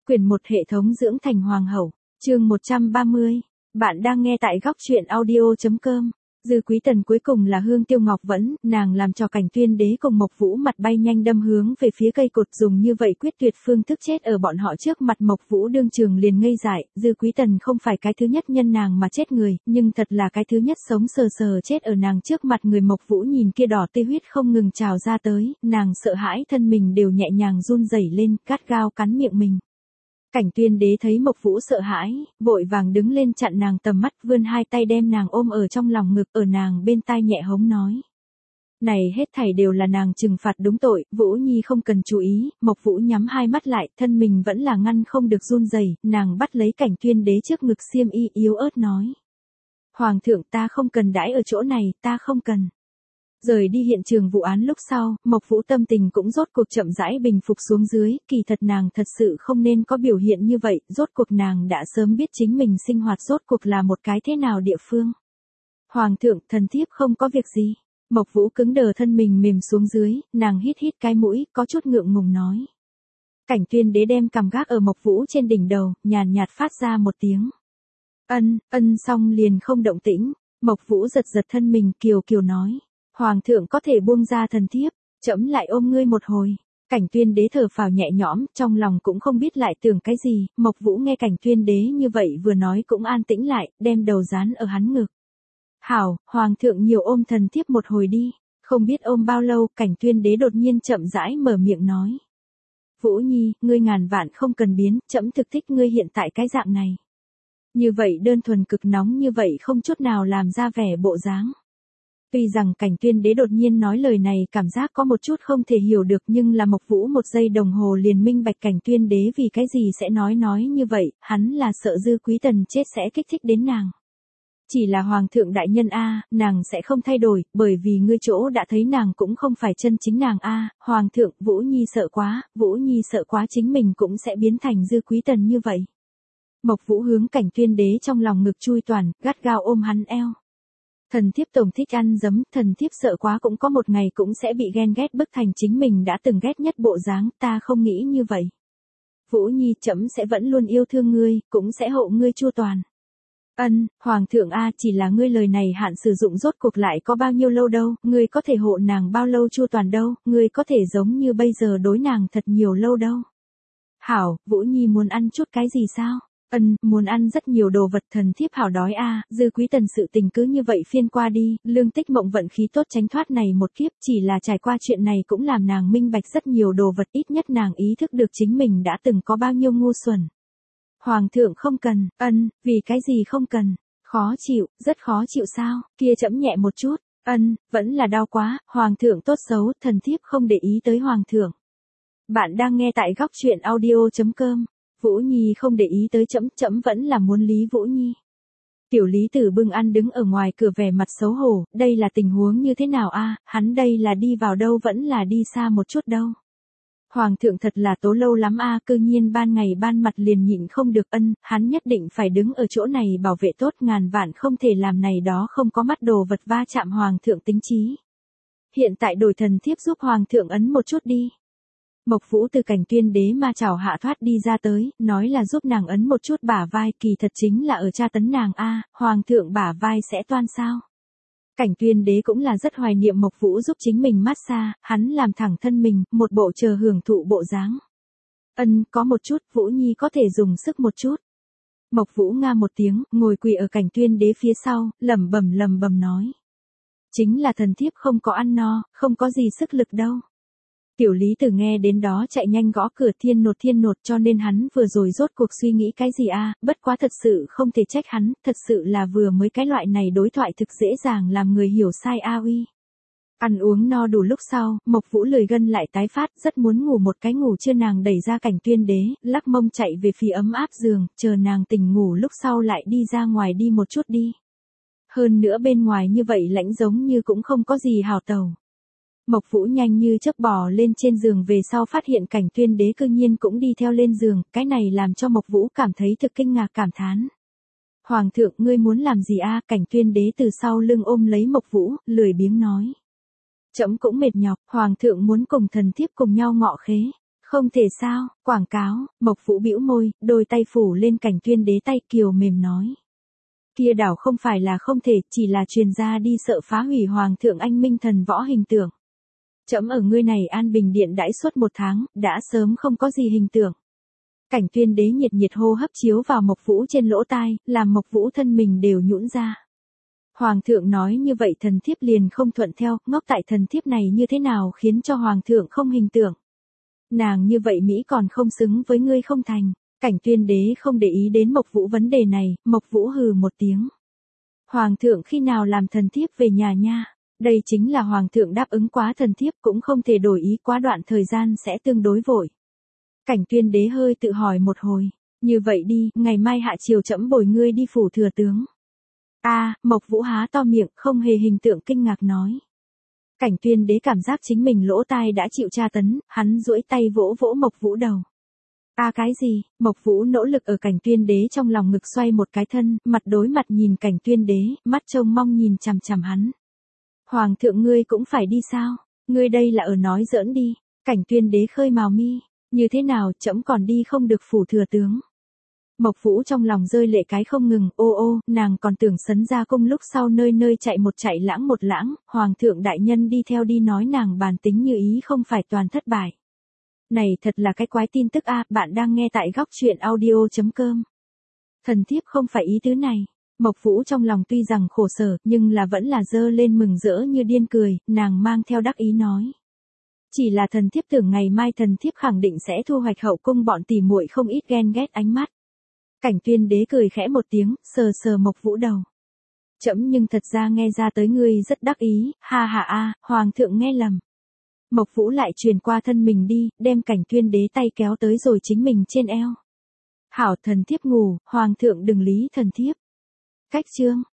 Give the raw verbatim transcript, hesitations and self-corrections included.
Quyển một hệ thống dưỡng thành hoàng hậu, chương một trăm ba mươi. Bạn đang nghe tại góc truyện audio.com. Dư Quý Tần cuối cùng là Hương Tiêu Ngọc Vẫn, nàng làm cho Cảnh Tuyên Đế cùng Mộc Vũ mặt bay nhanh đâm hướng về phía cây cột, dùng như vậy quyết tuyệt phương thức chết ở bọn họ trước mặt. Mộc Vũ đương trường liền ngây dại, Dư Quý Tần không phải cái thứ nhất nhân nàng mà chết người, nhưng thật là cái thứ nhất sống sờ sờ chết ở nàng trước mặt người. Mộc Vũ nhìn kia đỏ tê huyết không ngừng trào ra tới, nàng sợ hãi thân mình đều nhẹ nhàng run rẩy lên, gắt gao cắn miệng mình. Cảnh Tuyên Đế thấy Mộc Vũ sợ hãi, vội vàng đứng lên chặn nàng tầm mắt, vươn hai tay đem nàng ôm ở trong lòng ngực, ở nàng bên tai nhẹ hống nói. Này hết thảy đều là nàng trừng phạt đúng tội, Vũ Nhi không cần chú ý. Mộc Vũ nhắm hai mắt lại, thân mình vẫn là ngăn không được run rẩy, nàng bắt lấy Cảnh Tuyên Đế trước ngực xiêm y, yếu ớt nói. Hoàng thượng, ta không cần đãi ở chỗ này, ta không cần. Rời đi hiện trường vụ án lúc sau, Mộc Vũ tâm tình cũng rốt cuộc chậm rãi bình phục xuống dưới, kỳ thật nàng thật sự không nên có biểu hiện như vậy, rốt cuộc nàng đã sớm biết chính mình sinh hoạt rốt cuộc là một cái thế nào địa phương. Hoàng thượng, thần thiếp không có việc gì. Mộc Vũ cứng đờ thân mình mềm xuống dưới, nàng hít hít cái mũi, có chút ngượng ngùng nói. Cảnh Tuyên Đế đem cằm gác ở Mộc Vũ trên đỉnh đầu, nhàn nhạt phát ra một tiếng. Ân, ân xong liền không động tĩnh. Mộc Vũ giật giật thân mình, kiều kiều nói. Hoàng thượng có thể buông ra thần thiếp, trẫm lại ôm ngươi một hồi. Cảnh Tuyên Đế thở phào nhẹ nhõm, trong lòng cũng không biết lại tưởng cái gì. Mộc Vũ nghe Cảnh Tuyên Đế như vậy vừa nói cũng an tĩnh lại, đem đầu dán ở hắn ngực. Hảo, Hoàng thượng nhiều ôm thần thiếp một hồi đi. Không biết ôm bao lâu, Cảnh Tuyên Đế đột nhiên chậm rãi mở miệng nói. Vũ Nhi, ngươi ngàn vạn không cần biến, trẫm thực thích ngươi hiện tại cái dạng này. Như vậy đơn thuần cực nóng, như vậy không chút nào làm ra vẻ bộ dáng. Tuy rằng Cảnh Tuyên Đế đột nhiên nói lời này cảm giác có một chút không thể hiểu được, nhưng là Mộc Vũ một giây đồng hồ liền minh bạch Cảnh Tuyên Đế vì cái gì sẽ nói nói như vậy, hắn là sợ Dư Quý Tần chết sẽ kích thích đến nàng. Chỉ là Hoàng thượng đại nhân a, nàng sẽ không thay đổi, bởi vì ngươi chỗ đã thấy nàng cũng không phải chân chính nàng a, Hoàng thượng, Vũ Nhi sợ quá, Vũ Nhi sợ quá chính mình cũng sẽ biến thành Dư Quý Tần như vậy. Mộc Vũ hướng Cảnh Tuyên Đế trong lòng ngực chui toàn, gắt gao ôm hắn eo. Thần thiếp tổng thích ăn dấm, thần thiếp sợ quá cũng có một ngày cũng sẽ bị ghen ghét bức thành chính mình đã từng ghét nhất bộ dáng, ta không nghĩ như vậy. Vũ Nhi, trẫm sẽ vẫn luôn yêu thương ngươi, cũng sẽ hộ ngươi chu toàn. Ân, Hoàng thượng a, chỉ là ngươi lời này hạn sử dụng rốt cuộc lại có bao nhiêu lâu đâu, ngươi có thể hộ nàng bao lâu chu toàn đâu, ngươi có thể giống như bây giờ đối nàng thật nhiều lâu đâu. Hảo, Vũ Nhi muốn ăn chút cái gì sao? Ân, muốn ăn rất nhiều đồ vật, thần thiếp hảo đói a. À. Dư Quý Tần sự tình cứ như vậy phiên qua đi, Lương Tích Mộng vận khí tốt tránh thoát này một kiếp, chỉ là trải qua chuyện này cũng làm nàng minh bạch rất nhiều đồ vật, ít nhất nàng ý thức được chính mình đã từng có bao nhiêu ngu xuẩn. Hoàng thượng không cần. Ân, vì cái gì không cần? Khó chịu, rất khó chịu sao? Kia trẫm nhẹ một chút. Ân, vẫn là đau quá, Hoàng thượng tốt xấu, thần thiếp không để ý tới Hoàng thượng. Bạn đang nghe tại góc truyện audio.com. Vũ Nhi không để ý tới trẫm, trẫm vẫn là muốn Lý Vũ Nhi. Tiểu Lý Tử bưng ăn đứng ở ngoài cửa vẻ mặt xấu hổ, đây là tình huống như thế nào a? Hắn đây là đi vào đâu vẫn là đi xa một chút đâu. Hoàng thượng thật là tố lâu lắm a, cư nhiên ban ngày ban mặt liền nhịn không được. Ân, hắn nhất định phải đứng ở chỗ này bảo vệ tốt, ngàn vạn không thể làm này đó không có mắt đồ vật va chạm Hoàng thượng tính trí. Hiện tại đổi thần thiếp giúp Hoàng thượng ấn một chút đi. Mộc Vũ từ Cảnh Tuyên Đế ma chảo hạ thoát đi ra tới, nói là giúp nàng ấn một chút bả vai, kỳ thật chính là ở tra tấn nàng a, Hoàng thượng bả vai sẽ toan sao? Cảnh Tuyên Đế cũng là rất hoài niệm Mộc Vũ giúp chính mình massage, hắn làm thẳng thân mình, một bộ chờ hưởng thụ bộ dáng. Ân, có một chút, Vũ Nhi có thể dùng sức một chút. Mộc Vũ nga một tiếng, ngồi quỳ ở Cảnh Tuyên Đế phía sau, lẩm bẩm lẩm bẩm nói. Chính là thần thiếp không có ăn no, không có gì sức lực đâu. Tiểu Lý Tử nghe đến đó chạy nhanh gõ cửa, thiên nột thiên nột, cho nên hắn vừa rồi rốt cuộc suy nghĩ cái gì a, bất quá thật sự không thể trách hắn, thật sự là vừa mới cái loại này đối thoại thực dễ dàng làm người hiểu sai a uy. Ăn uống no đủ lúc sau, Mộc Vũ lười gân lại tái phát, rất muốn ngủ một cái ngủ trưa, nàng đẩy ra Cảnh Tuyên Đế, lắc mông chạy về phía ấm áp giường, chờ nàng tỉnh ngủ lúc sau lại đi ra ngoài đi một chút đi. Hơn nữa bên ngoài như vậy lạnh giống như cũng không có gì hào tàu. Mộc Vũ nhanh như chớp bò lên trên giường về sau phát hiện Cảnh Tuyên Đế cư nhiên cũng đi theo lên giường, cái này làm cho Mộc Vũ cảm thấy thực kinh ngạc cảm thán. Hoàng thượng, ngươi muốn làm gì a? Cảnh Tuyên Đế từ sau lưng ôm lấy Mộc Vũ, lười biếng nói. Trẫm cũng mệt nhọc, Hoàng thượng muốn cùng thần thiếp cùng nhau ngọ khế. Không thể sao, quảng cáo, Mộc Vũ bĩu môi, đôi tay phủ lên Cảnh Tuyên Đế tay kiều mềm nói. Kia đảo không phải là không thể, chỉ là truyền ra đi sợ phá hủy Hoàng thượng anh minh thần võ hình tượng. Trẫm ở ngươi này an bình điện đãi suốt một tháng, đã sớm không có gì hình tượng. Cảnh Tuyên Đế nhiệt nhiệt hô hấp chiếu vào Mộc Vũ trên lỗ tai, làm Mộc Vũ thân mình đều nhũn ra. Hoàng thượng nói như vậy thần thiếp liền không thuận theo, ngốc tại thần thiếp này như thế nào khiến cho Hoàng thượng không hình tượng. Nàng như vậy Mỹ còn không xứng với ngươi không thành. Cảnh Tuyên Đế không để ý đến Mộc Vũ vấn đề này, Mộc Vũ hừ một tiếng. Hoàng thượng khi nào làm thần thiếp về nhà nha, đây chính là Hoàng thượng đáp ứng quá thần thiếp cũng không thể đổi ý quá đoạn thời gian sẽ tương đối vội. Cảnh Tuyên Đế hơi tự hỏi một hồi, như vậy đi, ngày mai hạ chiều trẫm bồi ngươi đi phủ thừa tướng. A, à, Mộc Vũ há to miệng, không hề hình tượng kinh ngạc nói. Cảnh Tuyên Đế cảm giác chính mình lỗ tai đã chịu tra tấn, hắn duỗi tay vỗ vỗ Mộc Vũ đầu. A à, cái gì? Mộc Vũ nỗ lực ở Cảnh Tuyên Đế trong lòng ngực xoay một cái thân, mặt đối mặt nhìn Cảnh Tuyên Đế, mắt trông mong nhìn chằm chằm hắn. Hoàng thượng ngươi cũng phải đi sao? Ngươi đây là ở nói giỡn đi. Cảnh Tuyên Đế khơi mào mi, như thế nào trẫm còn đi không được phủ thừa tướng. Mộc Vũ trong lòng rơi lệ cái không ngừng, ô ô, nàng còn tưởng sấn ra cung lúc sau nơi nơi chạy một chạy lãng một lãng, Hoàng thượng đại nhân đi theo đi nói nàng bàn tính như ý không phải toàn thất bại. Này thật là cái quái tin tức a, bạn đang nghe tại góc truyện audio chấm com. Thần thiếp không phải ý tứ này. Mộc Vũ trong lòng tuy rằng khổ sở, nhưng là vẫn là dơ lên mừng rỡ như điên cười, nàng mang theo đắc ý nói. Chỉ là thần thiếp tưởng ngày mai thần thiếp khẳng định sẽ thu hoạch hậu cung bọn tỉ muội không ít ghen ghét ánh mắt. Cảnh Tuyên Đế cười khẽ một tiếng, sờ sờ Mộc Vũ đầu. Trẫm nhưng thật ra nghe ra tới ngươi rất đắc ý, ha ha a, Hoàng thượng nghe lầm. Mộc Vũ lại truyền qua thân mình đi, đem Cảnh Tuyên Đế tay kéo tới rồi chính mình trên eo. Hảo thần thiếp ngủ, Hoàng thượng đừng lý thần thiếp. Cách chương.